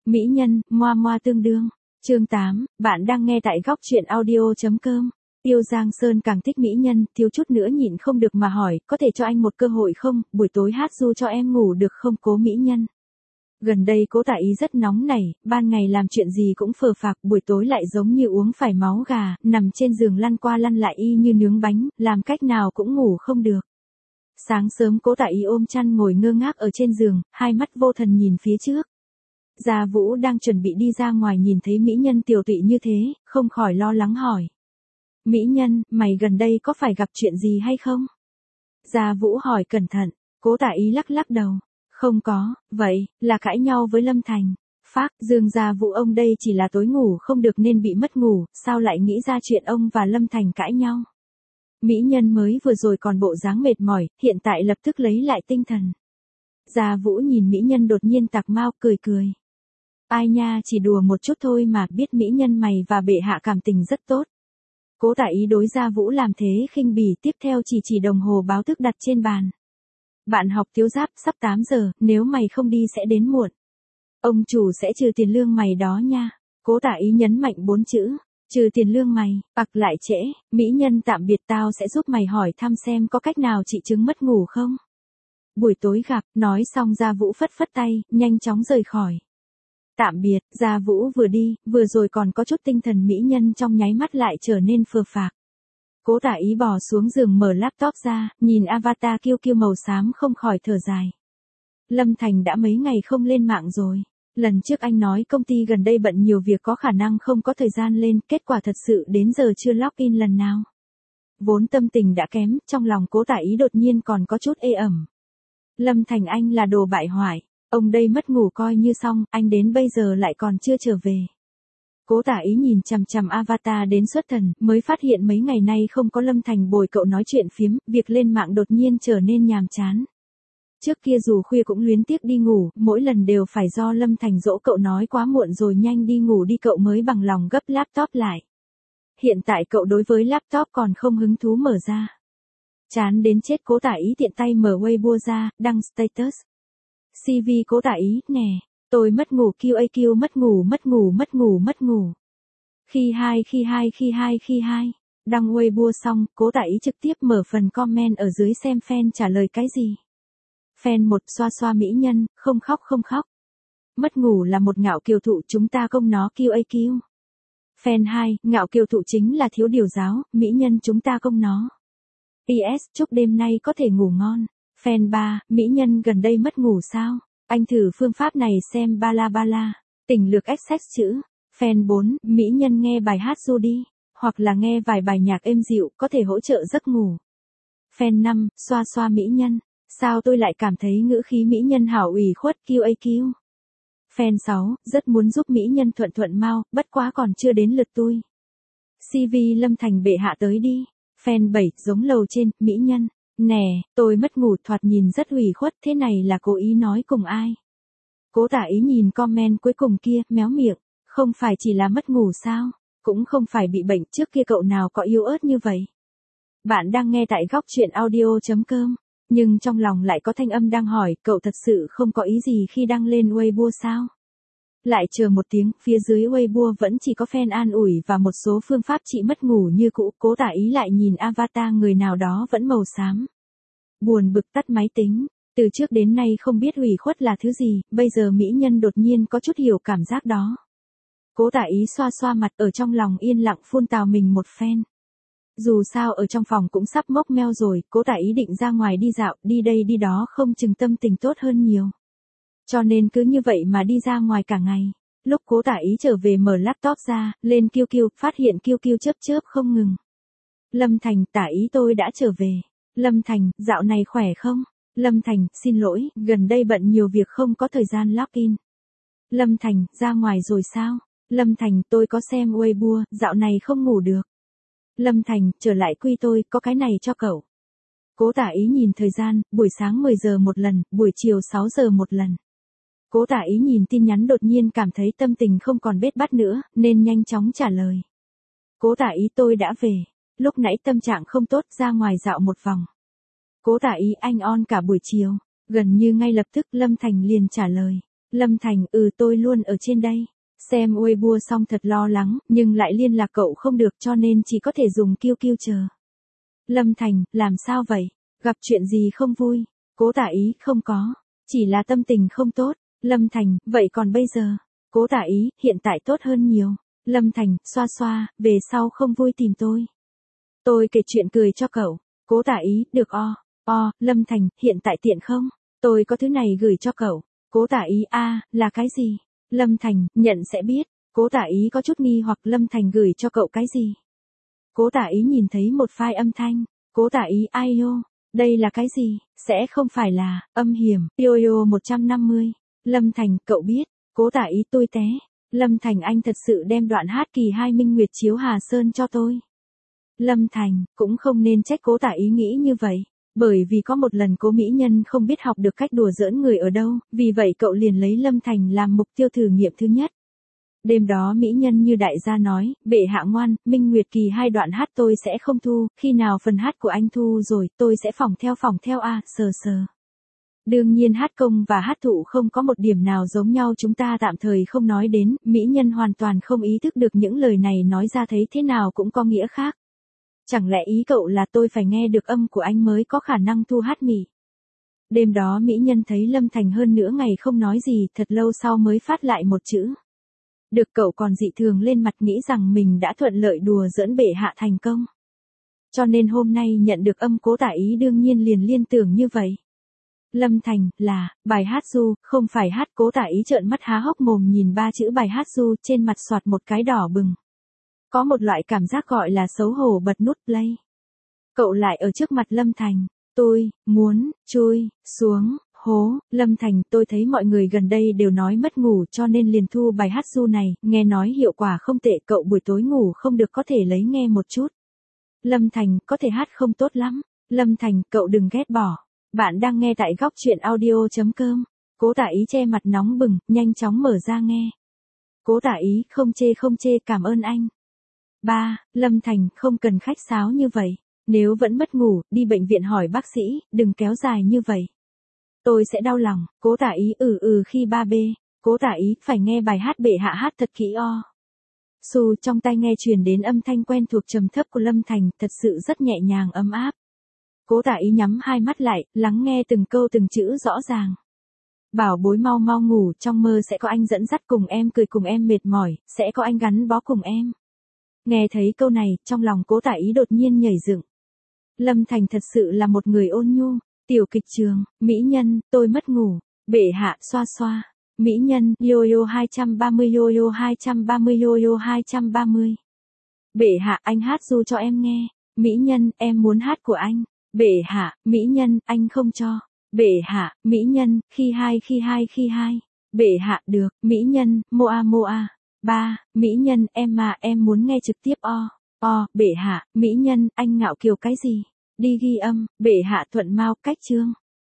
Mỹ nhân, moa moa tương đương. Chương 8, bạn đang nghe tại góc truyện audio.com. Tiêu Giang Sơn càng thích mỹ nhân, thiếu chút nữa nhịn không được mà hỏi, có thể cho anh một cơ hội không, buổi tối hát ru cho em ngủ được không Cố mỹ nhân. Gần đây Cố Tạ Ý rất nóng nảy, ban ngày làm chuyện gì cũng phờ phạc, buổi tối lại giống như uống phải máu gà, nằm trên giường lăn qua lăn lại y như nướng bánh, làm cách nào cũng ngủ không được. Sáng sớm Cố Tạ Ý ôm chăn ngồi ngơ ngác ở trên giường, hai mắt vô thần nhìn phía trước. Gia Vũ đang chuẩn bị đi ra ngoài nhìn thấy mỹ nhân tiều tụy như thế, không khỏi lo lắng hỏi. Mỹ nhân, mày gần đây có phải gặp chuyện gì hay không? Gia Vũ hỏi cẩn thận, Cố Tạ Ý lắc lắc đầu. Không có, vậy, là cãi nhau với Lâm Thành. Phác, Dương Gia Vũ ông đây chỉ là tối ngủ không được nên bị mất ngủ, sao lại nghĩ ra chuyện ông và Lâm Thành cãi nhau? Mỹ nhân mới vừa rồi còn bộ dáng mệt mỏi, hiện tại lập tức lấy lại tinh thần. Gia Vũ nhìn mỹ nhân đột nhiên tạc mau cười cười. Ai nha, chỉ đùa một chút thôi mà, biết mỹ nhân mày và bệ hạ cảm tình rất tốt. Cố Tạ Ý đối Gia Vũ làm thế khinh bỉ, tiếp theo chỉ đồng hồ báo thức đặt trên bàn. Bạn học Thiếu Giáp, sắp 8 giờ, nếu mày không đi sẽ đến muộn. Ông chủ sẽ trừ tiền lương mày đó nha. Cố Tạ Ý nhấn mạnh 4 chữ, trừ tiền lương mày, lại trễ, mỹ nhân tạm biệt, tao sẽ giúp mày hỏi thăm xem có cách nào trị chứng mất ngủ không. Buổi tối gặp, nói xong Gia Vũ phất phất tay, nhanh chóng rời khỏi. Tạm biệt, Gia Vũ vừa đi, vừa rồi còn có chút tinh thần mỹ nhân trong nháy mắt lại trở nên phờ phạc. Cố Tạ Ý bỏ xuống giường mở laptop ra, nhìn avatar kiêu kiêu màu xám không khỏi thở dài. Lâm Thành đã mấy ngày không lên mạng rồi. Lần trước anh nói công ty gần đây bận nhiều việc có khả năng không có thời gian lên, kết quả thật sự đến giờ chưa login lần nào. Vốn tâm tình đã kém, trong lòng Cố Tạ Ý đột nhiên còn có chút ê ẩm. Lâm Thành anh là đồ bại hoại. Ông đây mất ngủ coi như xong, anh đến bây giờ lại còn chưa trở về. Cố Tạ Ý nhìn chằm chằm avatar đến xuất thần, mới phát hiện mấy ngày nay không có Lâm Thành bồi cậu nói chuyện phiếm, việc lên mạng đột nhiên trở nên nhàm chán. Trước kia dù khuya cũng luyến tiếc đi ngủ, mỗi lần đều phải do Lâm Thành dỗ cậu nói quá muộn rồi nhanh đi ngủ đi cậu mới bằng lòng gấp laptop lại. Hiện tại cậu đối với laptop còn không hứng thú mở ra. Chán đến chết Cố Tạ Ý tiện tay mở Weibo ra, đăng status. CV Cố Tạ Ý, nè, tôi mất ngủ QAQ mất ngủ. Khi hai. Đăng Weibo xong, Cố Tạ Ý trực tiếp mở phần comment ở dưới xem fan trả lời cái gì. Fan 1 xoa xoa mỹ nhân, không khóc. Mất ngủ là một ngạo kiều thụ chúng ta công nó QAQ. Fan 2, ngạo kiều thụ chính là thiếu điều giáo, mỹ nhân chúng ta công nó. PS, chúc đêm nay có thể ngủ ngon. Fan 3, mỹ nhân gần đây mất ngủ sao? Anh thử phương pháp này xem ba la. Tỉnh lược XX chữ. Fan 4, mỹ nhân nghe bài hát ru đi. Hoặc là nghe vài bài nhạc êm dịu, có thể hỗ trợ giấc ngủ. Fan 5, xoa xoa mỹ nhân. Sao tôi lại cảm thấy ngữ khí mỹ nhân hảo ủy khuất QAQ. Fan 6, rất muốn giúp mỹ nhân thuận mau, bất quá còn chưa đến lượt tôi. CV Lâm Thành bệ hạ tới đi. Fan 7, giống lầu trên, mỹ nhân. Nè, tôi mất ngủ thoạt nhìn rất ủy khuất, thế này là cố ý nói cùng ai? Cố Tạ Ý nhìn comment cuối cùng kia, méo miệng, không phải chỉ là mất ngủ sao? Cũng không phải bị bệnh, trước kia cậu nào có yếu ớt như vậy? Bạn đang nghe tại góc truyện audio.com, nhưng trong lòng lại có thanh âm đang hỏi, cậu thật sự không có ý gì khi đăng lên Weibo sao? Lại chờ một tiếng, phía dưới Weibo vẫn chỉ có fan an ủi và một số phương pháp trị mất ngủ như cũ. Cố Tạ Ý lại nhìn avatar người nào đó vẫn màu xám. Buồn bực tắt máy tính, từ trước đến nay không biết ủy khuất là thứ gì, bây giờ mỹ nhân đột nhiên có chút hiểu cảm giác đó. Cố Tạ Ý xoa xoa mặt ở trong lòng yên lặng phun tào mình một phen. Dù sao ở trong phòng cũng sắp mốc meo rồi, Cố Tạ Ý định ra ngoài đi dạo, đi đây đi đó không chừng tâm tình tốt hơn nhiều. Cho nên cứ như vậy mà đi ra ngoài cả ngày. Lúc Cố Tạ Ý trở về mở laptop ra, lên QQ, phát hiện QQ chớp không ngừng. Lâm Thành, Tạ Ý tôi đã trở về. Lâm Thành, dạo này khỏe không? Lâm Thành, xin lỗi, gần đây bận nhiều việc không có thời gian login. Lâm Thành, ra ngoài rồi sao? Lâm Thành, tôi có xem Weibo, dạo này không ngủ được. Lâm Thành, trở lại quy tôi, có cái này cho cậu. Cố Tạ Ý nhìn thời gian, buổi sáng 10 giờ một lần, buổi chiều 6 giờ một lần. Cố Tạ Ý nhìn tin nhắn đột nhiên cảm thấy tâm tình không còn bết bát nữa, nên nhanh chóng trả lời. Cố Tạ Ý tôi đã về. Lúc nãy tâm trạng không tốt ra ngoài dạo một vòng. Cố Tạ Ý anh on cả buổi chiều. Gần như ngay lập tức Lâm Thành liền trả lời. Lâm Thành, tôi luôn ở trên đây. Xem Weibo xong thật lo lắng, nhưng lại liên lạc cậu không được cho nên chỉ có thể dùng QQ chờ. Lâm Thành, làm sao vậy? Gặp chuyện gì không vui? Cố Tả Ý, không có. Chỉ là tâm tình không tốt. Lâm Thành, vậy còn bây giờ? Cố Tả Ý, hiện tại tốt hơn nhiều. Lâm Thành, xoa xoa, về sau không vui tìm tôi. Tôi kể chuyện cười cho cậu. Cố Tả Ý, được Lâm Thành, hiện tại tiện không? Tôi có thứ này gửi cho cậu. Cố Tả Ý, là cái gì? Lâm Thành, nhận sẽ biết. Cố Tả Ý có chút nghi hoặc Lâm Thành gửi cho cậu cái gì? Cố Tả Ý nhìn thấy một file âm thanh. Cố Tả Ý, ai ô? Đây là cái gì? Sẽ không phải là âm hiểm. Yoyo 150. Lâm Thành, cậu biết. Cố Tả Ý, tôi té. Lâm Thành, anh thật sự đem đoạn hát kỳ 2 Minh Nguyệt chiếu Hà Sơn cho tôi. Lâm Thành, cũng không nên trách Cố Tả Ý nghĩ như vậy. Bởi vì có một lần Cố mỹ nhân không biết học được cách đùa giỡn người ở đâu, vì vậy cậu liền lấy Lâm Thành làm mục tiêu thử nghiệm thứ nhất. Đêm đó mỹ nhân như đại gia nói, bệ hạ ngoan, Minh Nguyệt kỳ 2 đoạn hát tôi sẽ không thu, khi nào phần hát của anh thu rồi, tôi sẽ phỏng theo sờ. Đương nhiên hát công và hát thụ không có một điểm nào giống nhau, chúng ta tạm thời không nói đến, mỹ nhân hoàn toàn không ý thức được những lời này nói ra thấy thế nào cũng có nghĩa khác. Chẳng lẽ ý cậu là tôi phải nghe được âm của anh mới có khả năng thu hát mỉ? Đêm đó mỹ nhân thấy Lâm Thành hơn nửa ngày không nói gì, thật lâu sau mới phát lại một chữ. Được, cậu còn dị thường lên mặt nghĩ rằng mình đã thuận lợi đùa giỡn bệ hạ thành công. Cho nên hôm nay nhận được âm Cố Tả Ý đương nhiên liền liên tưởng như vậy. Lâm Thành, là, bài hát ru, không phải hát. Cố Tả Ý trợn mắt há hốc mồm nhìn 3 chữ bài hát ru, trên mặt xoạt một cái đỏ bừng. Có một loại cảm giác gọi là xấu hổ, bật nút play. Cậu lại ở trước mặt Lâm Thành. Tôi muốn chui xuống hố. Lâm Thành, tôi thấy mọi người gần đây đều nói mất ngủ cho nên liền thu bài hát ru này, nghe nói hiệu quả không tệ, cậu buổi tối ngủ không được có thể lấy nghe một chút. Lâm Thành, có thể hát không tốt lắm. Lâm Thành, cậu đừng ghét bỏ. Bạn đang nghe tại góc truyện audio.com. Cố Tả Ý che mặt nóng bừng, nhanh chóng mở ra nghe. Cố Tả Ý, không chê, cảm ơn anh. Lâm Thành, không cần khách sáo như vậy. Nếu vẫn mất ngủ, đi bệnh viện hỏi bác sĩ, đừng kéo dài như vậy. Tôi sẽ đau lòng. Cố Tả Ý, khi 3B. Cố Tả Ý, phải nghe bài hát bệ hạ hát thật kỹ Su trong tai nghe truyền đến âm thanh quen thuộc trầm thấp của Lâm Thành, thật sự rất nhẹ nhàng ấm áp. Cố Tả Ý nhắm hai mắt lại, lắng nghe từng câu từng chữ rõ ràng. Bảo bối mau mau ngủ, trong mơ sẽ có anh dẫn dắt cùng em cười cùng em mệt mỏi, sẽ có anh gắn bó cùng em. Nghe thấy câu này, trong lòng Cố Tả Ý đột nhiên nhảy dựng. Lâm Thành thật sự là một người ôn nhu. Tiểu kịch trường, mỹ nhân, tôi mất ngủ. Bệ hạ, xoa xoa. Mỹ nhân, yoyo 230 yoyo 230 yoyo 230. Bệ hạ, anh hát ru cho em nghe. Mỹ nhân, em muốn hát của anh. Bệ hạ, mỹ nhân, anh không cho. Bệ hạ, mỹ nhân, khi hai. Bệ hạ, được, mỹ nhân, moa. Mỹ nhân, em muốn nghe trực tiếp bệ hạ, mỹ nhân, anh ngạo kiều cái gì? Đi ghi âm, bệ hạ thuận mau, cách chương.